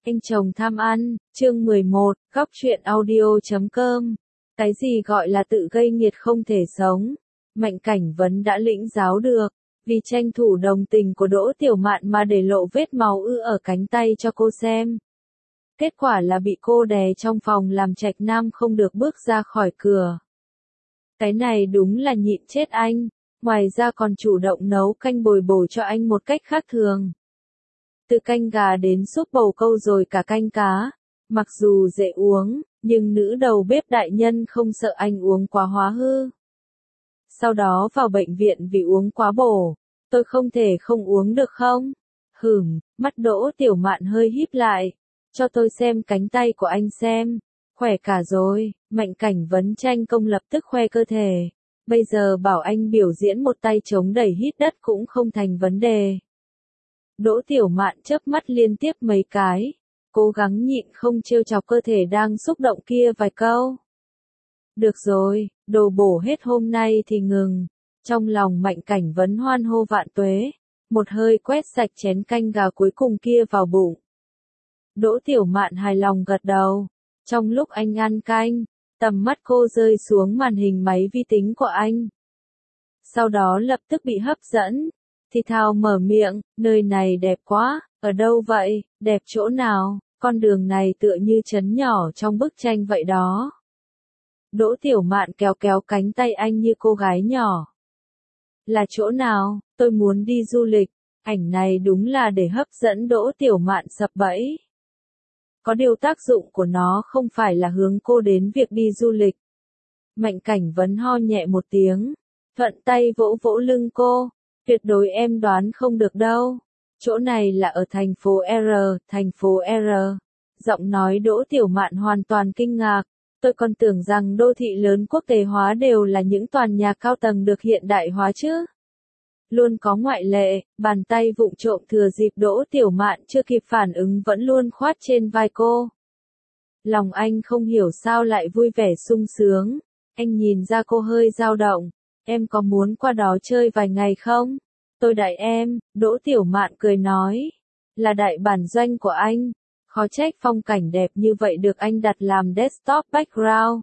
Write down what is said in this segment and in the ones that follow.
Anh chồng tham ăn, chương 11, góc truyện audio.com. Cái gì gọi là tự gây nghiệt không thể sống? Mạnh Cảnh Vấn đã lĩnh giáo được, vì tranh thủ đồng tình của Đỗ Tiểu Mạn mà để lộ vết máu ư ở cánh tay cho cô xem. Kết quả là bị cô đè trong phòng làm Trạch Nam không được bước ra khỏi cửa. Cái này đúng là nhịn chết anh, ngoài ra còn chủ động nấu canh bồi bổ cho anh một cách khác thường. Từ canh gà đến súp bầu câu rồi cả canh cá. Mặc dù dễ uống, nhưng nữ đầu bếp đại nhân không sợ anh uống quá hóa hư. Sau đó vào bệnh viện vì uống quá bổ. Tôi không thể không uống được không? Mắt Đỗ Tiểu Mạn hơi híp lại. Cho tôi xem cánh tay của anh xem. Khỏe cả rồi, Mạnh Cảnh Vấn tranh công lập tức khoe cơ thể. Bây giờ bảo anh biểu diễn một tay chống đẩy hít đất cũng không thành vấn đề. Đỗ Tiểu Mạn chớp mắt liên tiếp mấy cái, cố gắng nhịn không trêu chọc cơ thể đang xúc động kia vài câu. Được rồi, đồ bổ hết hôm nay thì ngừng. Trong lòng Mạnh Cảnh Vấn hoan hô vạn tuế, một hơi quét sạch chén canh gà cuối cùng kia vào bụng. Đỗ Tiểu Mạn hài lòng gật đầu. Trong lúc anh ăn canh, tầm mắt cô rơi xuống màn hình máy vi tính của anh. Sau đó lập tức bị hấp dẫn. Thì thào mở miệng, nơi này đẹp quá, ở đâu vậy, đẹp chỗ nào, con đường này tựa như trấn nhỏ trong bức tranh vậy đó. Đỗ Tiểu Mạn kéo kéo cánh tay anh như cô gái nhỏ. Là chỗ nào, tôi muốn đi du lịch, ảnh này đúng là để hấp dẫn Đỗ Tiểu Mạn sập bẫy. Có điều tác dụng của nó không phải là hướng cô đến việc đi du lịch. Mạnh Cảnh Vấn ho nhẹ một tiếng, thuận tay vỗ vỗ lưng cô. Tuyệt đối em đoán không được đâu. Chỗ này là ở thành phố thành phố R. Giọng nói Đỗ Tiểu Mạn hoàn toàn kinh ngạc. Tôi còn tưởng rằng đô thị lớn quốc tế hóa đều là những tòa nhà cao tầng được hiện đại hóa chứ. Luôn có ngoại lệ, bàn tay vụng trộm thừa dịp Đỗ Tiểu Mạn chưa kịp phản ứng vẫn luôn khoát trên vai cô. Lòng anh không hiểu sao lại vui vẻ sung sướng. Anh nhìn ra cô hơi dao động. Em có muốn qua đó chơi vài ngày không? Tôi đại em, Đỗ Tiểu Mạn cười nói. Là đại bản doanh của anh. Khó trách phong cảnh đẹp như vậy được anh đặt làm desktop background.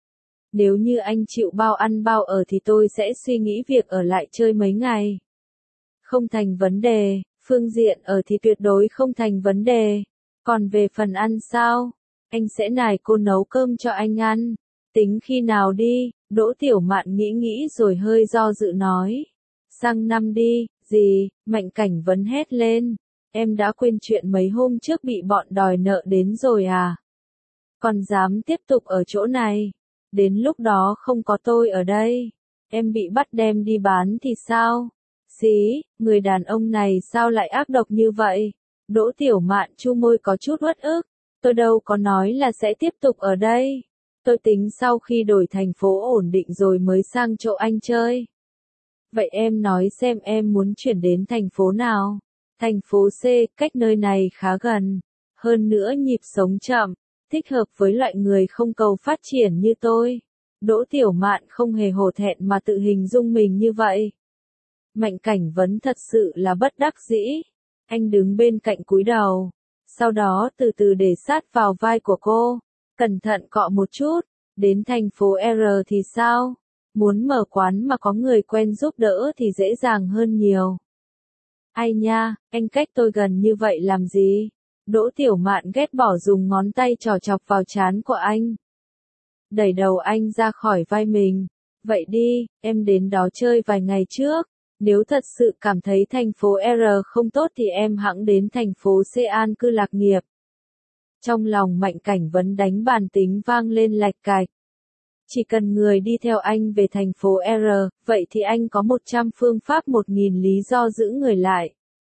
Nếu như anh chịu bao ăn bao ở thì tôi sẽ suy nghĩ việc ở lại chơi mấy ngày. Không thành vấn đề, phương diện ở thì tuyệt đối không thành vấn đề. Còn về phần ăn sao? Anh sẽ nài cô nấu cơm cho anh ăn. Tính khi nào đi? Đỗ Tiểu Mạn nghĩ rồi hơi do dự nói. Sang năm đi, gì, Mạnh Cảnh Vấn hét lên. Em đã quên chuyện mấy hôm trước bị bọn đòi nợ đến rồi à? Còn dám tiếp tục ở chỗ này? Đến lúc đó không có tôi ở đây. Em bị bắt đem đi bán thì sao? Xí, người đàn ông này sao lại ác độc như vậy? Đỗ Tiểu Mạn chu môi có chút uất ức. Tôi đâu có nói là sẽ tiếp tục ở đây. Tôi tính sau khi đổi thành phố ổn định rồi mới sang chỗ anh chơi. Vậy em nói xem em muốn chuyển đến thành phố nào? Thành phố C, cách nơi này khá gần. Hơn nữa nhịp sống chậm, thích hợp với loại người không cầu phát triển như tôi. Đỗ Tiểu Mạn không hề hổ thẹn mà tự hình dung mình như vậy. Mạnh Cảnh Vấn thật sự là bất đắc dĩ. Anh đứng bên cạnh cúi đầu. Sau đó từ từ để sát vào vai của cô. Cẩn thận cọ một chút. Đến thành phố R thì sao? Muốn mở quán mà có người quen giúp đỡ thì dễ dàng hơn nhiều. Ai nha, anh cách tôi gần như vậy làm gì? Đỗ Tiểu Mạn ghét bỏ dùng ngón tay trỏ chọc vào trán của anh. Đẩy đầu anh ra khỏi vai mình. Vậy đi, em đến đó chơi vài ngày trước. Nếu thật sự cảm thấy thành phố R không tốt thì em hẵng đến thành phố C an cư lạc nghiệp. Trong lòng Mạnh Cảnh Vấn đánh bàn tính vang lên lạch cạch. Chỉ cần người đi theo anh về thành phố R, vậy thì anh có 100 phương pháp 1000 lý do giữ người lại.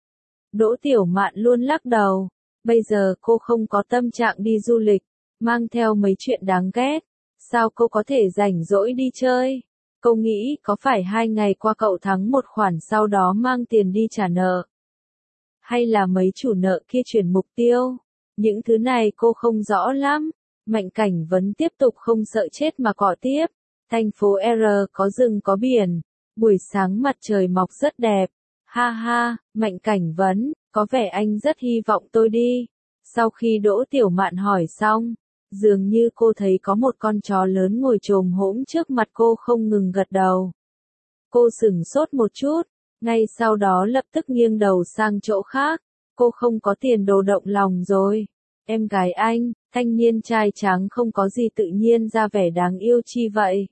Đỗ Tiểu Mạn luôn lắc đầu. Bây giờ cô không có tâm trạng đi du lịch, mang theo mấy chuyện đáng ghét. Sao cô có thể rảnh rỗi đi chơi? Cô nghĩ có phải 2 ngày qua cậu thắng một khoản sau đó mang tiền đi trả nợ? Hay là mấy chủ nợ kia chuyển mục tiêu? Những thứ này cô không rõ lắm. Mạnh Cảnh Vấn tiếp tục không sợ chết mà cọ tiếp. Thành phố R có rừng có biển. Buổi sáng mặt trời mọc rất đẹp. Ha ha, Mạnh Cảnh Vấn, có vẻ anh rất hy vọng tôi đi. Sau khi Đỗ Tiểu Mạn hỏi xong, dường như cô thấy có một con chó lớn ngồi chồm hổm trước mặt cô không ngừng gật đầu. Cô sửng sốt một chút, ngay sau đó lập tức nghiêng đầu sang chỗ khác. Cô không có tiền đồ động lòng rồi. Em gái anh, thanh niên trai tráng không có gì tự nhiên ra vẻ đáng yêu chi vậy.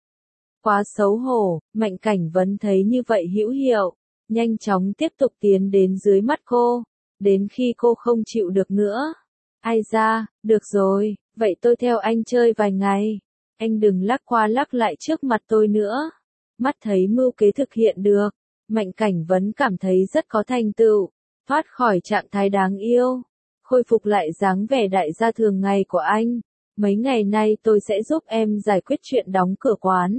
Quá xấu hổ, Mạnh Cảnh Vấn thấy như vậy hữu hiệu, nhanh chóng tiếp tục tiến đến dưới mắt cô, đến khi cô không chịu được nữa. Ai ra, được rồi, vậy tôi theo anh chơi vài ngày. Anh đừng lắc qua lắc lại trước mặt tôi nữa. Mắt thấy mưu kế thực hiện được, Mạnh Cảnh Vấn cảm thấy rất có thành tựu, thoát khỏi trạng thái đáng yêu, khôi phục lại dáng vẻ đại gia thường ngày của anh. Mấy ngày nay tôi sẽ giúp em giải quyết chuyện đóng cửa quán.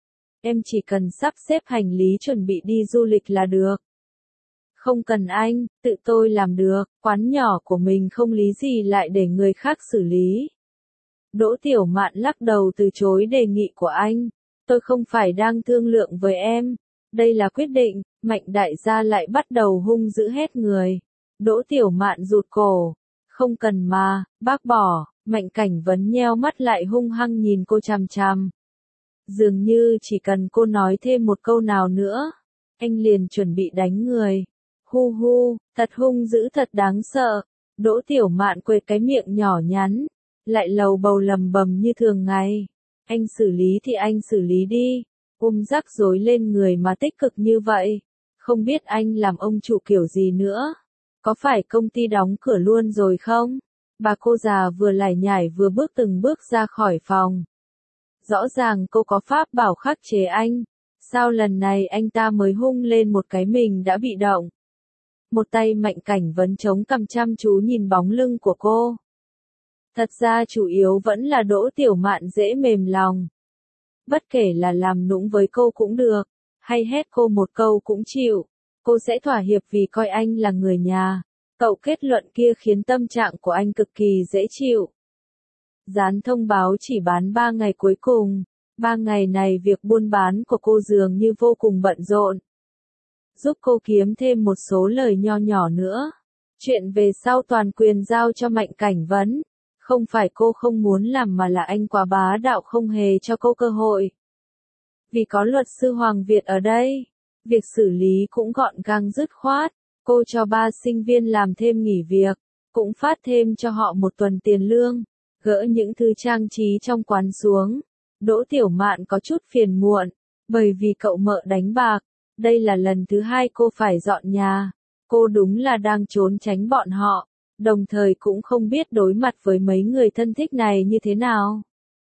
Em chỉ cần sắp xếp hành lý chuẩn bị đi du lịch là được. Không cần anh, tự tôi làm được, quán nhỏ của mình không lý gì lại để người khác xử lý. Đỗ Tiểu Mạn lắc đầu từ chối đề nghị của anh. Tôi không phải đang thương lượng với em. Đây là quyết định. Mạnh đại gia lại bắt đầu hung dữ hết người. Đỗ Tiểu Mạn rụt cổ. Không cần mà, bác bỏ. Mạnh Cảnh Vấn nheo mắt lại hung hăng nhìn cô chằm chằm. Dường như chỉ cần cô nói thêm một câu nào nữa, anh liền chuẩn bị đánh người. Hu hu, thật hung dữ thật đáng sợ. Đỗ Tiểu Mạn quệt cái miệng nhỏ nhắn, lại lầu bầu lầm bầm như thường ngày. Anh xử lý thì anh xử lý đi, rắc rối lên người mà tích cực như vậy. Không biết anh làm ông chủ kiểu gì nữa. Có phải công ty đóng cửa luôn rồi không? Bà cô già vừa lải nhải vừa bước từng bước ra khỏi phòng. Rõ ràng cô có pháp bảo khắc chế anh. Sao lần này anh ta mới hung lên một cái mình đã bị động? Một tay Mạnh Cảnh Vấn chống cằm chăm chú nhìn bóng lưng của cô. Thật ra chủ yếu vẫn là Đỗ Tiểu Mạn dễ mềm lòng. Bất kể là làm nũng với cô cũng được, hay hét cô một câu cũng chịu, cô sẽ thỏa hiệp vì coi anh là người nhà. Cậu kết luận kia khiến tâm trạng của anh cực kỳ dễ chịu. Dán thông báo chỉ bán 3 ngày cuối cùng. 3 ngày này việc buôn bán của cô dường như vô cùng bận rộn. Giúp cô kiếm thêm một số lời nho nhỏ nữa. Chuyện về sau toàn quyền giao cho Mạnh Cảnh Vấn. Không phải cô không muốn làm mà là anh quá bá đạo không hề cho cô cơ hội. Vì có luật sư Hoàng Việt ở đây, việc xử lý cũng gọn gàng dứt khoát. Cô cho 3 sinh viên làm thêm nghỉ việc, cũng phát thêm cho họ 1 tuần tiền lương, gỡ những thứ trang trí trong quán xuống. Đỗ Tiểu Mạn có chút phiền muộn, bởi vì cậu mợ đánh bạc. Đây là lần thứ 2 cô phải dọn nhà. Cô đúng là đang trốn tránh bọn họ, đồng thời cũng không biết đối mặt với mấy người thân thích này như thế nào.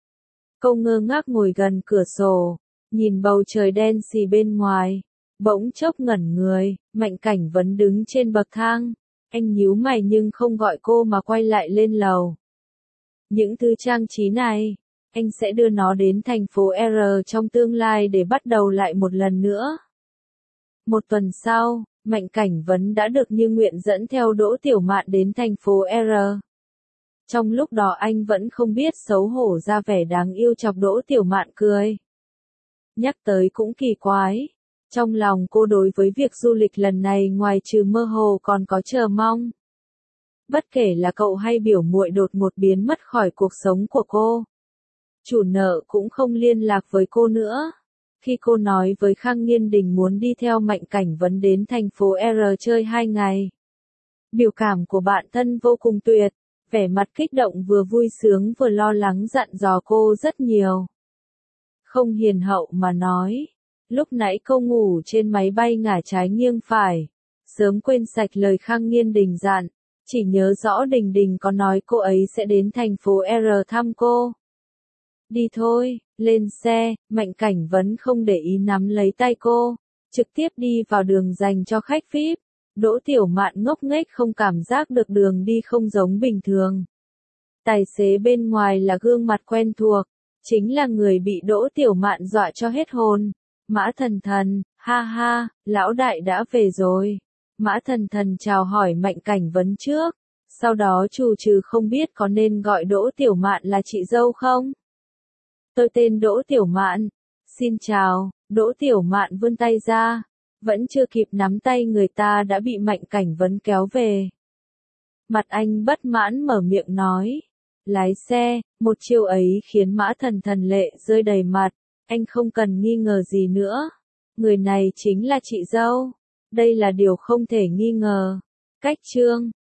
Cô ngơ ngác ngồi gần cửa sổ, nhìn bầu trời đen xì bên ngoài, bỗng chốc ngẩn người. Mạnh Cảnh Vấn đứng trên bậc thang, anh nhíu mày nhưng không gọi cô mà quay lại lên lầu. Những thứ trang trí này, anh sẽ đưa nó đến thành phố R trong tương lai để bắt đầu lại một lần nữa. 1 tuần sau, Mạnh Cảnh Vấn đã được như nguyện dẫn theo Đỗ Tiểu Mạn đến thành phố R. Trong lúc đó anh vẫn không biết xấu hổ ra vẻ đáng yêu chọc Đỗ Tiểu Mạn cười. Nhắc tới cũng kỳ quái. Trong lòng cô đối với việc du lịch lần này ngoài trừ mơ hồ còn có chờ mong. Bất kể là cậu hay biểu muội đột ngột biến mất khỏi cuộc sống của cô. Chủ nợ cũng không liên lạc với cô nữa. Khi cô nói với Khang Nghiên Đình muốn đi theo Mạnh Cảnh Vấn đến thành phố R chơi 2 ngày. Biểu cảm của bạn thân vô cùng tuyệt, vẻ mặt kích động vừa vui sướng vừa lo lắng dặn dò cô rất nhiều. Không hiền hậu mà nói, lúc nãy cô ngủ trên máy bay ngả trái nghiêng phải, sớm quên sạch lời Khang Nghiên Đình dặn, chỉ nhớ rõ Đình Đình có nói cô ấy sẽ đến thành phố R thăm cô. Đi thôi, lên xe. Mạnh Cảnh Vấn không để ý nắm lấy tay cô, trực tiếp đi vào đường dành cho khách VIP. Đỗ Tiểu Mạn ngốc nghếch không cảm giác được đường đi không giống bình thường. Tài xế bên ngoài là gương mặt quen thuộc, chính là người bị Đỗ Tiểu Mạn dọa cho hết hồn. Mã Thần Thần, ha ha, lão đại đã về rồi. Mã Thần Thần chào hỏi Mạnh Cảnh Vấn trước, sau đó trù trừ không biết có nên gọi Đỗ Tiểu Mạn là chị dâu không. Tôi tên Đỗ Tiểu Mạn. Xin chào. Đỗ Tiểu Mạn vươn tay ra, vẫn chưa kịp nắm tay người ta đã bị Mạnh Cảnh Vấn kéo về. Mặt anh bất mãn mở miệng nói. Lái xe, một chiêu ấy khiến Mã Thần Thần lệ rơi đầy mặt, anh không cần nghi ngờ gì nữa. Người này chính là chị dâu. Đây là điều không thể nghi ngờ. Cách chương